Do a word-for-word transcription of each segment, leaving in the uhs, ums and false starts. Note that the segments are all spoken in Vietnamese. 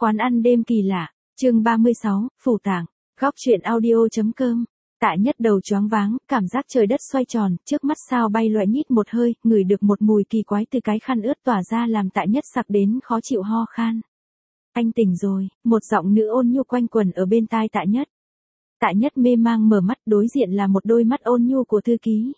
Quán ăn đêm kỳ lạ, chương ba mươi sáu, Phủ Tạng, góc truyện audio.com. Tạ Nhất đầu choáng váng, cảm giác trời đất xoay tròn, trước mắt sao bay loại nhít một hơi, ngửi được một mùi kỳ quái từ cái khăn ướt tỏa ra làm Tạ Nhất sặc đến khó chịu ho khan. Anh tỉnh rồi, một giọng nữ ôn nhu quanh quẩn ở bên tai Tạ Nhất. Tạ Nhất mê mang mở mắt, đối diện là một đôi mắt ôn nhu của thư ký.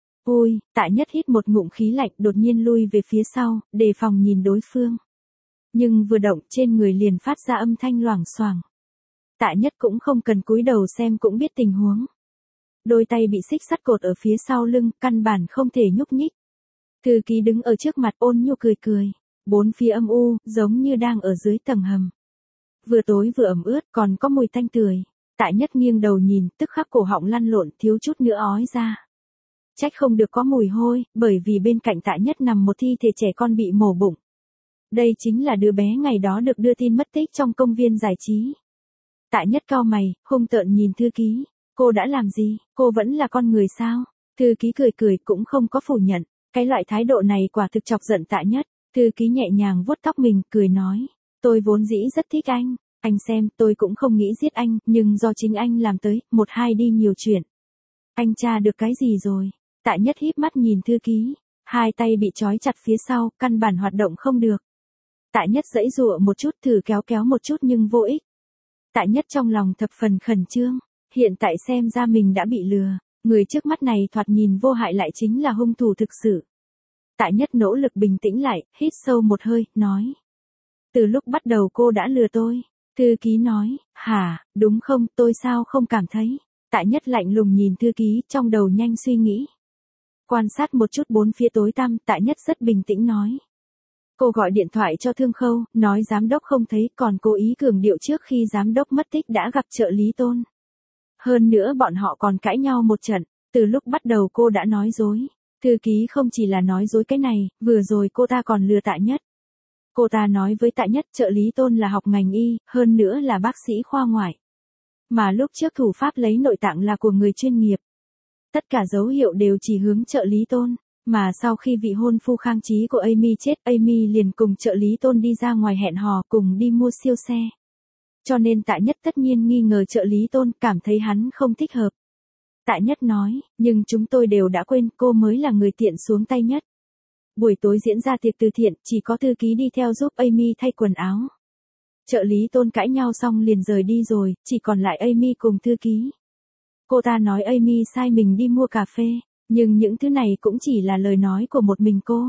Ôi, Tạ Nhất hít một ngụm khí lạnh, đột nhiên lui về phía sau, đề phòng nhìn đối phương. Nhưng vừa động trên người liền phát ra âm thanh loảng xoảng. Tạ Nhất cũng không cần cúi đầu xem cũng biết tình huống. Đôi tay bị xích sắt cột ở phía sau lưng, căn bản không thể nhúc nhích. Thư ký đứng ở trước mặt ôn nhu cười cười. Bốn phía âm u, giống như đang ở dưới tầng hầm. Vừa tối vừa ẩm ướt, còn có mùi tanh tưởi. Tạ Nhất nghiêng đầu nhìn, tức khắc cổ họng lăn lộn, thiếu chút nữa ói ra. Trách không được có mùi hôi, bởi vì bên cạnh Tạ Nhất nằm một thi thể trẻ con bị mổ bụng. Đây chính là đứa bé ngày đó được đưa tin mất tích trong công viên giải trí. Tạ Nhất cau mày, hung tợn nhìn thư ký. Cô đã làm gì, cô vẫn là con người sao? Thư ký cười cười cũng không có phủ nhận. Cái loại thái độ này quả thực chọc giận Tạ Nhất. Thư ký nhẹ nhàng vuốt tóc mình, cười nói. Tôi vốn dĩ rất thích anh. Anh xem, tôi cũng không nghĩ giết anh, nhưng do chính anh làm tới, một hai đi nhiều chuyện. Anh tra được cái gì rồi? Tạ Nhất híp mắt nhìn thư ký. Hai tay bị trói chặt phía sau, căn bản hoạt động không được. Tạ Nhất giãy giụa một chút, thử kéo kéo một chút nhưng vô ích. Tạ Nhất trong lòng thập phần khẩn trương. Hiện tại xem ra mình đã bị lừa. Người trước mắt này thoạt nhìn vô hại lại chính là hung thủ thực sự. Tạ Nhất nỗ lực bình tĩnh lại, hít sâu một hơi, nói. Từ lúc bắt đầu cô đã lừa tôi. Thư ký nói, hả, đúng không, tôi sao không cảm thấy. Tạ Nhất lạnh lùng nhìn thư ký, trong đầu nhanh suy nghĩ. Quan sát một chút bốn phía tối tăm, Tạ Nhất rất bình tĩnh nói. Cô gọi điện thoại cho Thương Khâu, nói giám đốc không thấy, còn cố ý cường điệu trước khi giám đốc mất tích đã gặp trợ lý Tôn. Hơn nữa bọn họ còn cãi nhau một trận, từ lúc bắt đầu cô đã nói dối. Thư ký không chỉ là nói dối cái này, vừa rồi cô ta còn lừa Tạ Nhất. Cô ta nói với Tạ Nhất trợ lý Tôn là học ngành y, hơn nữa là bác sĩ khoa ngoại. Mà lúc trước thủ pháp lấy nội tạng là của người chuyên nghiệp. Tất cả dấu hiệu đều chỉ hướng trợ lý Tôn. Mà sau khi vị hôn phu khang trí của Amy chết, Amy liền cùng trợ lý Tôn đi ra ngoài hẹn hò cùng đi mua siêu xe. Cho nên Tạ Nhất tất nhiên nghi ngờ trợ lý Tôn, cảm thấy hắn không thích hợp. Tạ Nhất nói, nhưng chúng tôi đều đã quên cô mới là người tiện xuống tay nhất. Buổi tối diễn ra tiệc từ thiện, chỉ có thư ký đi theo giúp Amy thay quần áo. Trợ lý Tôn cãi nhau xong liền rời đi rồi, chỉ còn lại Amy cùng thư ký. Cô ta nói Amy sai mình đi mua cà phê, nhưng những thứ này cũng chỉ là lời nói của một mình cô.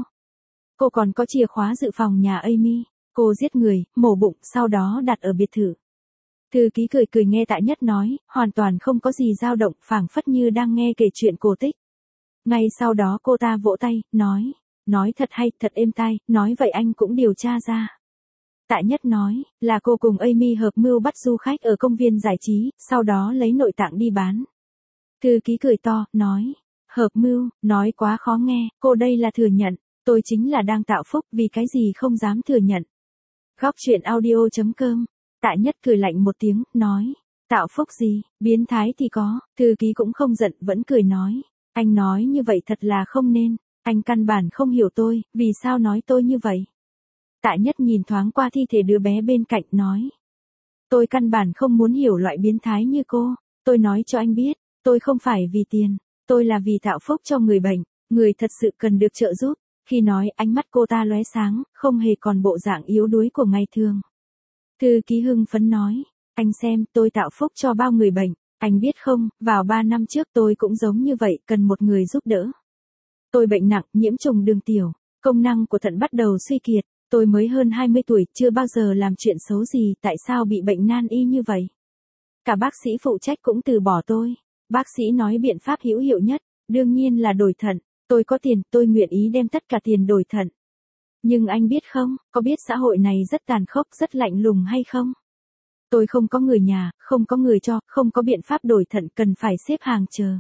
Cô còn có chìa khóa dự phòng nhà Amy. Cô giết người, mổ bụng, sau đó đặt ở biệt thự. Thư ký cười cười nghe Tạ Nhất nói, hoàn toàn không có gì dao động, phảng phất như đang nghe kể chuyện cổ tích. Ngay sau đó cô ta vỗ tay, nói, nói thật hay, thật êm tai, nói vậy anh cũng điều tra ra. Tạ Nhất nói, là cô cùng Amy hợp mưu bắt du khách ở công viên giải trí, sau đó lấy nội tạng đi bán. Thư ký cười to, nói, hợp mưu, nói quá khó nghe, cô đây là thừa nhận, tôi chính là đang tạo phúc, vì cái gì không dám thừa nhận. Góc truyện audio.com. Tạ Nhất cười lạnh một tiếng, nói, tạo phúc gì, biến thái thì có, thư ký cũng không giận, vẫn cười nói, anh nói như vậy thật là không nên, anh căn bản không hiểu tôi, vì sao nói tôi như vậy. Tạ Nhất nhìn thoáng qua thi thể đứa bé bên cạnh, nói, tôi căn bản không muốn hiểu loại biến thái như cô, tôi nói cho anh biết, tôi không phải vì tiền, tôi là vì tạo phúc cho người bệnh, người thật sự cần được trợ giúp. Khi nói, ánh mắt cô ta lóe sáng, không hề còn bộ dạng yếu đuối của ngày thường. Thư ký hưng phấn nói, anh xem, tôi tạo phúc cho bao người bệnh, anh biết không, vào ba năm trước tôi cũng giống như vậy, cần một người giúp đỡ. Tôi bệnh nặng, nhiễm trùng đường tiểu, công năng của thận bắt đầu suy kiệt, tôi mới hơn hai mươi tuổi, chưa bao giờ làm chuyện xấu gì, tại sao bị bệnh nan y như vậy? Cả bác sĩ phụ trách cũng từ bỏ tôi, bác sĩ nói biện pháp hữu hiệu nhất, đương nhiên là đổi thận, tôi có tiền, tôi nguyện ý đem tất cả tiền đổi thận. Nhưng anh biết không, có biết xã hội này rất tàn khốc, rất lạnh lùng hay không? Tôi không có người nhà, không có người cho, không có biện pháp đổi thận, cần phải xếp hàng chờ.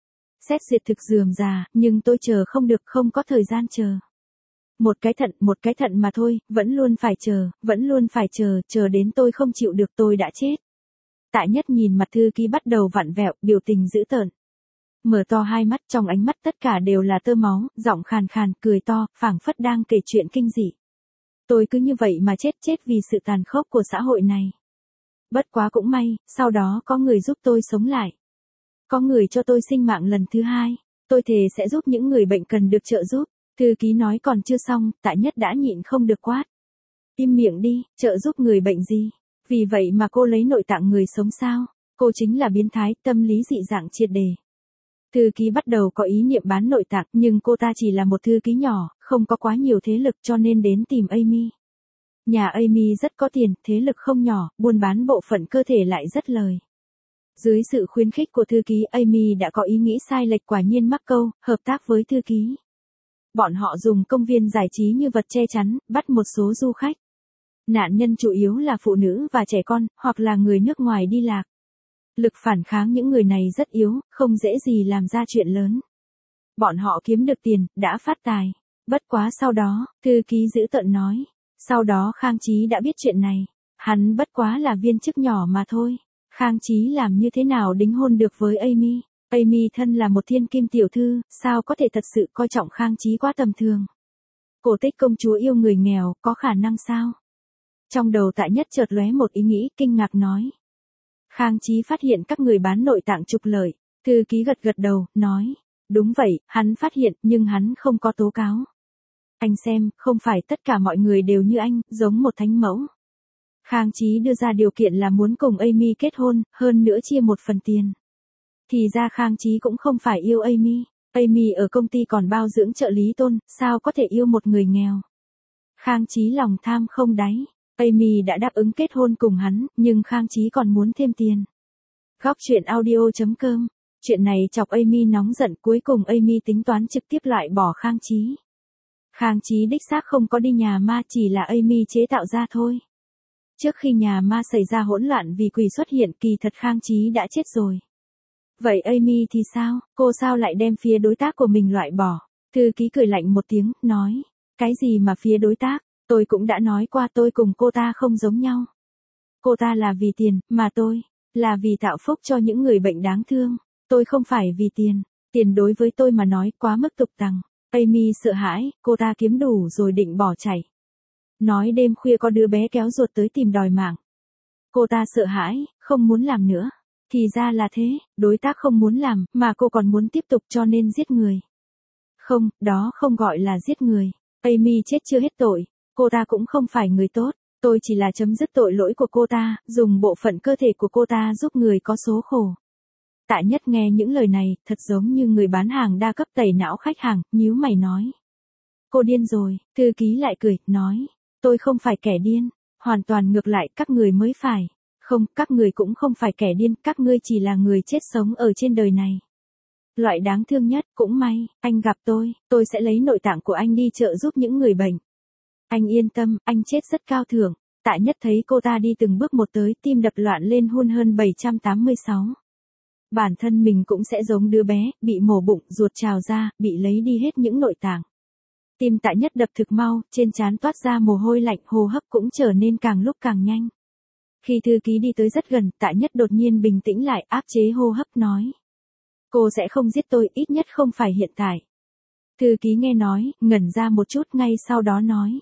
Xét duyệt thực rườm rà, nhưng tôi chờ không được, không có thời gian chờ. Một cái thận, một cái thận mà thôi, vẫn luôn phải chờ, vẫn luôn phải chờ, chờ đến tôi không chịu được tôi đã chết. Tạ Nhất nhìn mặt thư ký bắt đầu vặn vẹo, biểu tình dữ tợn. Mở to hai mắt, trong ánh mắt tất cả đều là tơ máu, giọng khàn khàn, cười to, phảng phất đang kể chuyện kinh dị. Tôi cứ như vậy mà chết chết vì sự tàn khốc của xã hội này. Bất quá cũng may, sau đó có người giúp tôi sống lại. Có người cho tôi sinh mạng lần thứ hai. Tôi thề sẽ giúp những người bệnh cần được trợ giúp. Thư ký nói còn chưa xong, Tạ Nhất đã nhịn không được quát. Im miệng đi, trợ giúp người bệnh gì? Vì vậy mà cô lấy nội tạng người sống sao? Cô chính là biến thái, tâm lý dị dạng triệt đề. Thư ký bắt đầu có ý niệm bán nội tạng, nhưng cô ta chỉ là một thư ký nhỏ, không có quá nhiều thế lực cho nên đến tìm Amy. Nhà Amy rất có tiền, thế lực không nhỏ, buôn bán bộ phận cơ thể lại rất lời. Dưới sự khuyến khích của thư ký, Amy đã có ý nghĩ sai lệch, quả nhiên mắc câu, hợp tác với thư ký. Bọn họ dùng công viên giải trí như vật che chắn, bắt một số du khách. Nạn nhân chủ yếu là phụ nữ và trẻ con, hoặc là người nước ngoài đi lạc. Lực phản kháng những người này rất yếu, không dễ gì làm ra chuyện lớn. Bọn họ kiếm được tiền, đã phát tài. Bất quá sau đó, thư ký dữ tợn nói. Sau đó Khang Chí đã biết chuyện này. Hắn bất quá là viên chức nhỏ mà thôi. Khang Chí làm như thế nào đính hôn được với Amy? Amy thân là một thiên kim tiểu thư, sao có thể thật sự coi trọng Khang Chí quá tầm thường? Cổ Tích công chúa yêu người nghèo, có khả năng sao? Trong đầu Tạ Nhất chợt lóe một ý nghĩ, kinh ngạc nói. Khang Chí phát hiện các người bán nội tạng trục lợi. Thư ký gật gật đầu, nói. Đúng vậy, hắn phát hiện, nhưng hắn không có tố cáo. Anh xem, không phải tất cả mọi người đều như anh, giống một thánh mẫu. Khang Chí đưa ra điều kiện là muốn cùng Amy kết hôn, hơn nữa chia một phần tiền. Thì ra Khang Chí cũng không phải yêu Amy. Amy ở công ty còn bao dưỡng trợ lý Tôn, sao có thể yêu một người nghèo. Khang Chí lòng tham không đáy. Amy đã đáp ứng kết hôn cùng hắn, nhưng Khang Chí còn muốn thêm tiền. Góc truyện audio chấm com. Chuyện này chọc Amy nóng giận, cuối cùng Amy tính toán trực tiếp loại bỏ Khang Chí. Khang Chí đích xác không có đi nhà ma, chỉ là Amy chế tạo ra thôi. Trước khi nhà ma xảy ra hỗn loạn vì quỷ xuất hiện, kỳ thật Khang Chí đã chết rồi. Vậy Amy thì sao, cô sao lại đem phía đối tác của mình loại bỏ? Thư ký cười lạnh một tiếng, nói. Cái gì mà phía đối tác? Tôi cũng đã nói qua tôi cùng cô ta không giống nhau. Cô ta là vì tiền, mà tôi là vì tạo phúc cho những người bệnh đáng thương. Tôi không phải vì tiền. Tiền đối với tôi mà nói quá mức tục tằng. Amy sợ hãi, cô ta kiếm đủ rồi định bỏ chạy. Nói đêm khuya có đứa bé kéo ruột tới tìm đòi mạng. Cô ta sợ hãi, không muốn làm nữa. Thì ra là thế, đối tác không muốn làm, mà cô còn muốn tiếp tục cho nên giết người. Không, đó không gọi là giết người. Amy chết chưa hết tội. Cô ta cũng không phải người tốt. Tôi chỉ là chấm dứt tội lỗi của cô ta, dùng bộ phận cơ thể của cô ta giúp người có số khổ. Tạ Nhất nghe những lời này, thật giống như người bán hàng đa cấp tẩy não khách hàng, nhíu mày nói. Cô điên rồi, thư ký lại cười, nói. Tôi không phải kẻ điên, hoàn toàn ngược lại, các người mới phải. Không, các người cũng không phải kẻ điên, các ngươi chỉ là người chết sống ở trên đời này. Loại đáng thương nhất, cũng may, anh gặp tôi, tôi sẽ lấy nội tạng của anh đi trợ giúp những người bệnh. Anh yên tâm, anh chết rất cao thượng. Tạ Nhất thấy cô ta đi từng bước một tới, tim đập loạn lên hun hơn bảy trăm tám mươi sáu. Bản thân mình cũng sẽ giống đứa bé, bị mổ bụng, ruột trào ra, bị lấy đi hết những nội tạng. Tim Tạ Nhất đập thực mau, trên trán toát ra mồ hôi lạnh, hô hấp cũng trở nên càng lúc càng nhanh. Khi thư ký đi tới rất gần, Tạ Nhất đột nhiên bình tĩnh lại, áp chế hô hấp nói. Cô sẽ không giết tôi, ít nhất không phải hiện tại. Thư ký nghe nói, ngẩn ra một chút, ngay sau đó nói.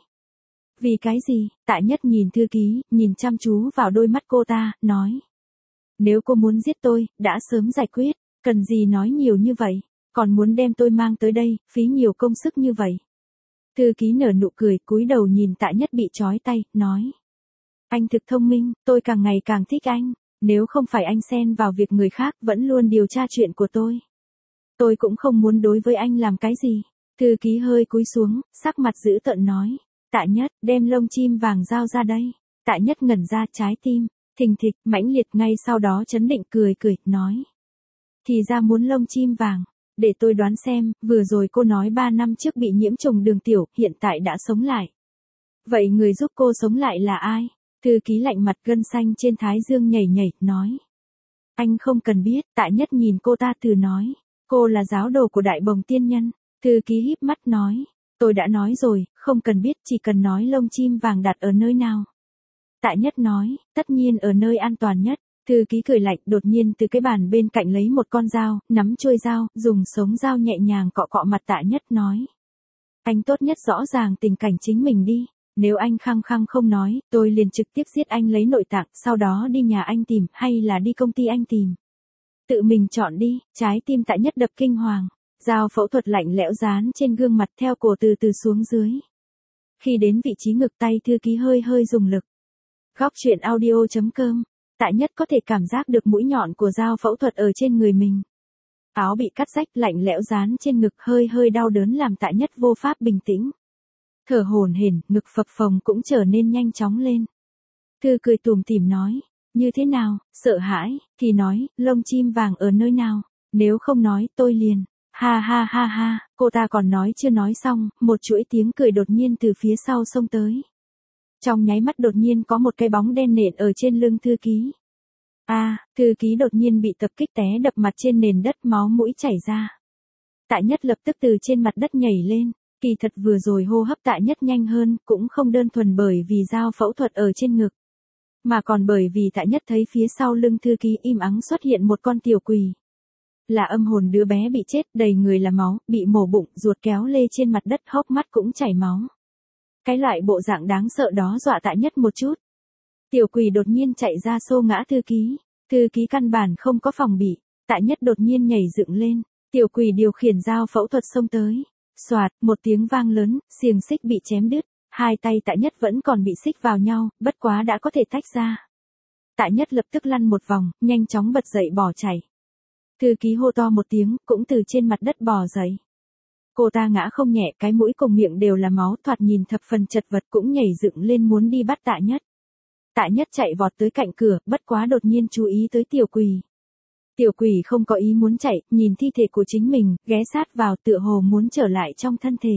Vì cái gì? Tạ Nhất nhìn thư ký, nhìn chăm chú vào đôi mắt cô ta, nói. Nếu cô muốn giết tôi, đã sớm giải quyết, cần gì nói nhiều như vậy, còn muốn đem tôi mang tới đây, phí nhiều công sức như vậy. Thư ký nở nụ cười, cúi đầu nhìn Tạ Nhất bị trói tay, nói. Anh thực thông minh, tôi càng ngày càng thích anh, nếu không phải anh xen vào việc người khác vẫn luôn điều tra chuyện của tôi. Tôi cũng không muốn đối với anh làm cái gì. Thư ký hơi cúi xuống, sắc mặt dữ tợn nói. Tạ Nhất, đem lông chim vàng giao ra đây. Tạ Nhất ngẩn ra, trái tim thình thịch, mãnh liệt, ngay sau đó chấn định cười cười, nói. Thì ra muốn lông chim vàng, để tôi đoán xem, vừa rồi cô nói ba năm trước bị nhiễm trùng đường tiểu, hiện tại đã sống lại. Vậy người giúp cô sống lại là ai? Thư ký lạnh mặt, gân xanh trên thái dương nhảy nhảy, nói. Anh không cần biết. Tạ Nhất nhìn cô ta từ nói. Cô là giáo đồ của Đại Bồng Tiên Nhân. Thư ký híp mắt nói. Tôi đã nói rồi, không cần biết, chỉ cần nói lông chim vàng đặt ở nơi nào. Tạ Nhất nói, tất nhiên ở nơi an toàn nhất. Thư ký cười lạnh, đột nhiên từ cái bàn bên cạnh lấy một con dao, nắm chuôi dao, dùng sống dao nhẹ nhàng cọ cọ mặt Tạ Nhất, nói. Anh tốt nhất rõ ràng tình cảnh chính mình đi. Nếu anh khăng khăng không nói, tôi liền trực tiếp giết anh lấy nội tạng, sau đó đi nhà anh tìm, hay là đi công ty anh tìm. Tự mình chọn đi, trái tim Tạ Nhất đập kinh hoàng. Dao phẫu thuật lạnh lẽo dán trên gương mặt theo cổ từ từ xuống dưới. Khi đến vị trí ngực tay thư ký hơi hơi dùng lực. Góc truyện audio chấm com. Tạ Nhất có thể cảm giác được mũi nhọn của dao phẫu thuật ở trên người mình. Áo bị cắt rách lạnh lẽo dán trên ngực hơi hơi đau đớn làm Tạ Nhất vô pháp bình tĩnh. Thở hổn hển, ngực phập phồng cũng trở nên nhanh chóng lên. Thư cười tủm tỉm nói, như thế nào, sợ hãi, thì nói, lông chim vàng ở nơi nào, nếu không nói tôi liền. Ha ha ha ha, cô ta còn nói chưa nói xong, một chuỗi tiếng cười đột nhiên từ phía sau xông tới. Trong nháy mắt đột nhiên có một cái bóng đen nện ở trên lưng thư ký. A, à, thư ký đột nhiên bị tập kích té đập mặt trên nền đất máu mũi chảy ra. Tạ Nhất lập tức từ trên mặt đất nhảy lên, kỳ thật vừa rồi hô hấp Tạ Nhất nhanh hơn, cũng không đơn thuần bởi vì dao phẫu thuật ở trên ngực. Mà còn bởi vì Tạ Nhất thấy phía sau lưng thư ký im ắng xuất hiện một con tiểu quỷ. Là âm hồn đứa bé bị chết, đầy người là máu, bị mổ bụng, ruột kéo lê trên mặt đất, hốc mắt cũng chảy máu. Cái loại bộ dạng đáng sợ đó dọa Tạ Nhất một chút. Tiểu quỷ đột nhiên chạy ra xô ngã thư ký, thư ký căn bản không có phòng bị, Tạ Nhất đột nhiên nhảy dựng lên, tiểu quỷ điều khiển dao phẫu thuật xông tới. Soạt, một tiếng vang lớn, xiềng xích bị chém đứt, hai tay Tạ Nhất vẫn còn bị xích vào nhau, bất quá đã có thể tách ra. Tạ Nhất lập tức lăn một vòng, nhanh chóng bật dậy bỏ chạy. Thư ký hô to một tiếng, cũng từ trên mặt đất bò dậy. Cô ta ngã không nhẹ, cái mũi cùng miệng đều là máu, thoạt nhìn thập phần chật vật, cũng nhảy dựng lên muốn đi bắt Tạ Nhất. Tạ Nhất chạy vọt tới cạnh cửa, bất quá đột nhiên chú ý tới tiểu quỷ. Tiểu quỷ không có ý muốn chạy, nhìn thi thể của chính mình, ghé sát vào tựa hồ muốn trở lại trong thân thể.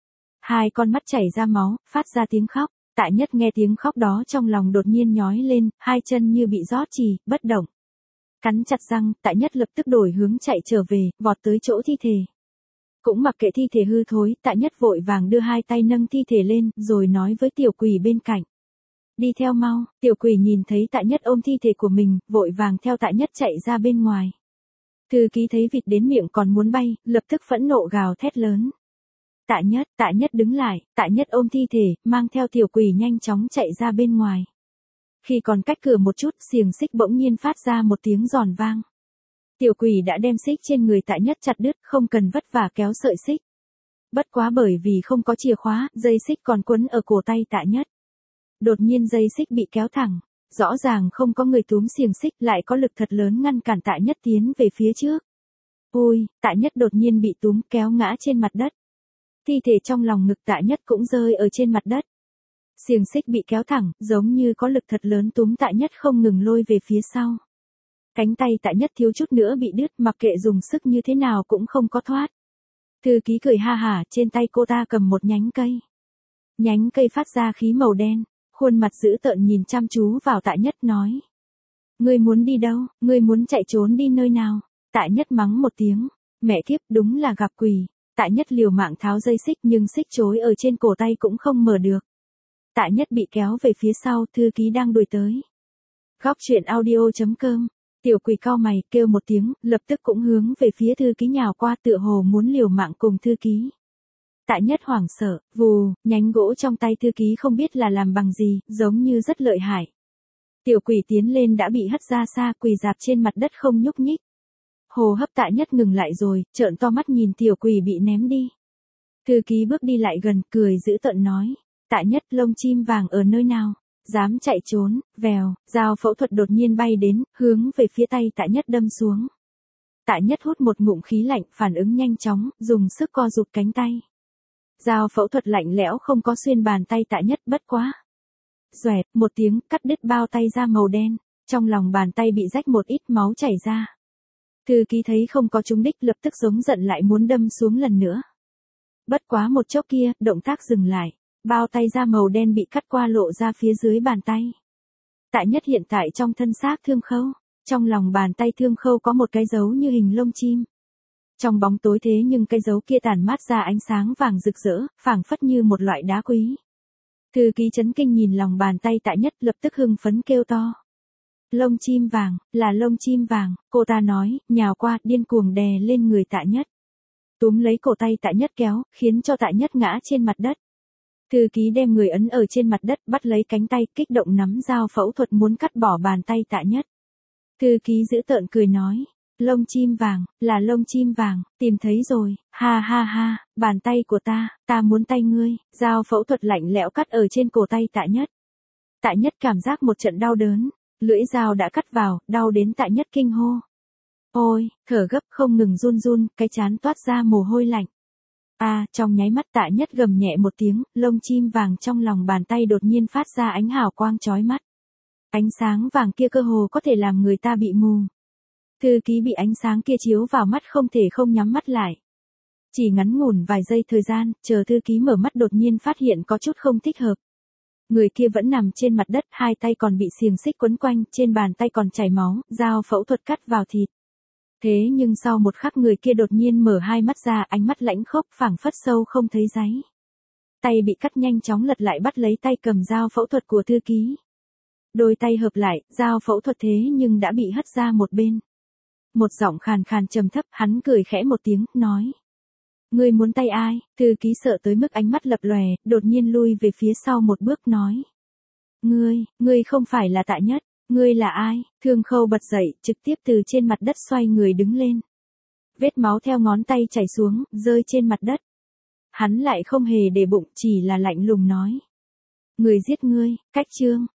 Hai con mắt chảy ra máu, phát ra tiếng khóc. Tạ Nhất nghe tiếng khóc đó trong lòng đột nhiên nhói lên, hai chân như bị rót chì, bất động. Cắn chặt răng, Tạ Nhất lập tức đổi hướng chạy trở về, vọt tới chỗ thi thể. Cũng mặc kệ thi thể hư thối, Tạ Nhất vội vàng đưa hai tay nâng thi thể lên, rồi nói với tiểu quỷ bên cạnh. Đi theo mau, tiểu quỷ nhìn thấy Tạ Nhất ôm thi thể của mình, vội vàng theo Tạ Nhất chạy ra bên ngoài. Thư ký thấy vịt đến miệng còn muốn bay, lập tức phẫn nộ gào thét lớn. Tạ Nhất, Tạ Nhất đứng lại, Tạ Nhất ôm thi thể, mang theo tiểu quỷ nhanh chóng chạy ra bên ngoài. Khi còn cách cửa một chút, xiềng xích bỗng nhiên phát ra một tiếng giòn vang. Tiểu quỷ đã đem xích trên người Tạ Nhất chặt đứt, không cần vất vả kéo sợi xích. Bất quá bởi vì không có chìa khóa, dây xích còn quấn ở cổ tay Tạ Nhất. Đột nhiên dây xích bị kéo thẳng, rõ ràng không có người túm xiềng xích, lại có lực thật lớn ngăn cản Tạ Nhất tiến về phía trước. Ôi, Tạ Nhất đột nhiên bị túm kéo ngã trên mặt đất. Thi thể trong lòng ngực Tạ Nhất cũng rơi ở trên mặt đất. Xiềng xích bị kéo thẳng, giống như có lực thật lớn túm Tạ Nhất không ngừng lôi về phía sau. Cánh tay Tạ Nhất thiếu chút nữa bị đứt, mặc kệ dùng sức như thế nào cũng không có thoát. Thư ký cười ha hả, trên tay cô ta cầm một nhánh cây. Nhánh cây phát ra khí màu đen, khuôn mặt dữ tợn nhìn chăm chú vào Tạ Nhất nói. Ngươi muốn đi đâu, ngươi muốn chạy trốn đi nơi nào? Tạ Nhất mắng một tiếng, mẹ kiếp đúng là gặp quỷ. Tạ Nhất liều mạng tháo dây xích nhưng xích chối ở trên cổ tay cũng không mở được. Tạ Nhất bị kéo về phía sau, thư ký đang đuổi tới. Góc truyện audio chấm com. Tiểu quỷ cau mày, kêu một tiếng, lập tức cũng hướng về phía thư ký nhào qua tựa hồ muốn liều mạng cùng thư ký. Tạ Nhất hoảng sợ, vù, nhánh gỗ trong tay thư ký không biết là làm bằng gì, giống như rất lợi hại. Tiểu quỷ tiến lên đã bị hất ra xa, quỳ dạp trên mặt đất không nhúc nhích. Hồ hấp Tạ Nhất ngừng lại rồi, trợn to mắt nhìn tiểu quỷ bị ném đi. Thư ký bước đi lại gần, cười dữ tợn nói. Tạ Nhất, lông chim vàng ở nơi nào? Dám chạy trốn, vèo, dao phẫu thuật đột nhiên bay đến, hướng về phía tay Tạ Nhất đâm xuống. Tạ Nhất hút một ngụm khí lạnh, phản ứng nhanh chóng, dùng sức co rụt cánh tay. Dao phẫu thuật lạnh lẽo không có xuyên bàn tay Tạ Nhất, bất quá. Xoẹt, một tiếng, cắt đứt bao tay da màu đen, trong lòng bàn tay bị rách một ít máu chảy ra. Thư ký thấy không có trúng đích, lập tức giống giận lại muốn đâm xuống lần nữa. Bất quá một chốc kia, động tác dừng lại. Bao tay da màu đen bị cắt qua lộ ra phía dưới bàn tay. Tạ Nhất hiện tại trong thân xác thương khâu, trong lòng bàn tay thương khâu có một cái dấu như hình lông chim. Trong bóng tối thế nhưng cái dấu kia tản mát ra ánh sáng vàng rực rỡ, phảng phất như một loại đá quý. Thư ký chấn kinh nhìn lòng bàn tay Tạ Nhất, lập tức hưng phấn kêu to. Lông chim vàng, là lông chim vàng, cô ta nói, nhào qua, điên cuồng đè lên người Tạ Nhất. Túm lấy cổ tay Tạ Nhất kéo, khiến cho Tạ Nhất ngã trên mặt đất. Thư ký đem người ấn ở trên mặt đất, bắt lấy cánh tay, kích động nắm dao phẫu thuật muốn cắt bỏ bàn tay Tạ Nhất. Thư ký dữ tợn cười nói, lông chim vàng, là lông chim vàng, tìm thấy rồi, ha ha ha, bàn tay của ta, ta muốn tay ngươi, dao phẫu thuật lạnh lẽo cắt ở trên cổ tay Tạ Nhất. Tạ Nhất cảm giác một trận đau đớn, lưỡi dao đã cắt vào, đau đến Tạ Nhất kinh hô. Ôi, thở gấp không ngừng run run, cái trán toát ra mồ hôi lạnh. A, à, trong nháy mắt Tạ Nhất gầm nhẹ một tiếng, lông chim vàng trong lòng bàn tay đột nhiên phát ra ánh hào quang chói mắt. Ánh sáng vàng kia cơ hồ có thể làm người ta bị mù. Thư ký bị ánh sáng kia chiếu vào mắt không thể không nhắm mắt lại. Chỉ ngắn ngủn vài giây thời gian, chờ thư ký mở mắt đột nhiên phát hiện có chút không thích hợp. Người kia vẫn nằm trên mặt đất, hai tay còn bị xiềng xích quấn quanh, trên bàn tay còn chảy máu, dao phẫu thuật cắt vào thịt. Thế nhưng sau một khắc người kia đột nhiên mở hai mắt ra, ánh mắt lãnh khốc phảng phất sâu không thấy đáy. Tay bị cắt nhanh chóng lật lại bắt lấy tay cầm dao phẫu thuật của thư ký. Đôi tay hợp lại, dao phẫu thuật thế nhưng đã bị hất ra một bên. Một giọng khàn khàn trầm thấp, hắn cười khẽ một tiếng, nói. Ngươi muốn tay ai? Thư ký sợ tới mức ánh mắt lập lòe, đột nhiên lui về phía sau một bước nói. Ngươi, ngươi không phải là Tạ Nhất, ngươi là ai? Thương Khâu bật dậy, trực tiếp từ trên mặt đất xoay người đứng lên. Vết máu theo ngón tay chảy xuống, rơi trên mặt đất. Hắn lại không hề để bụng, chỉ là lạnh lùng nói. Người giết ngươi, Cách Trương.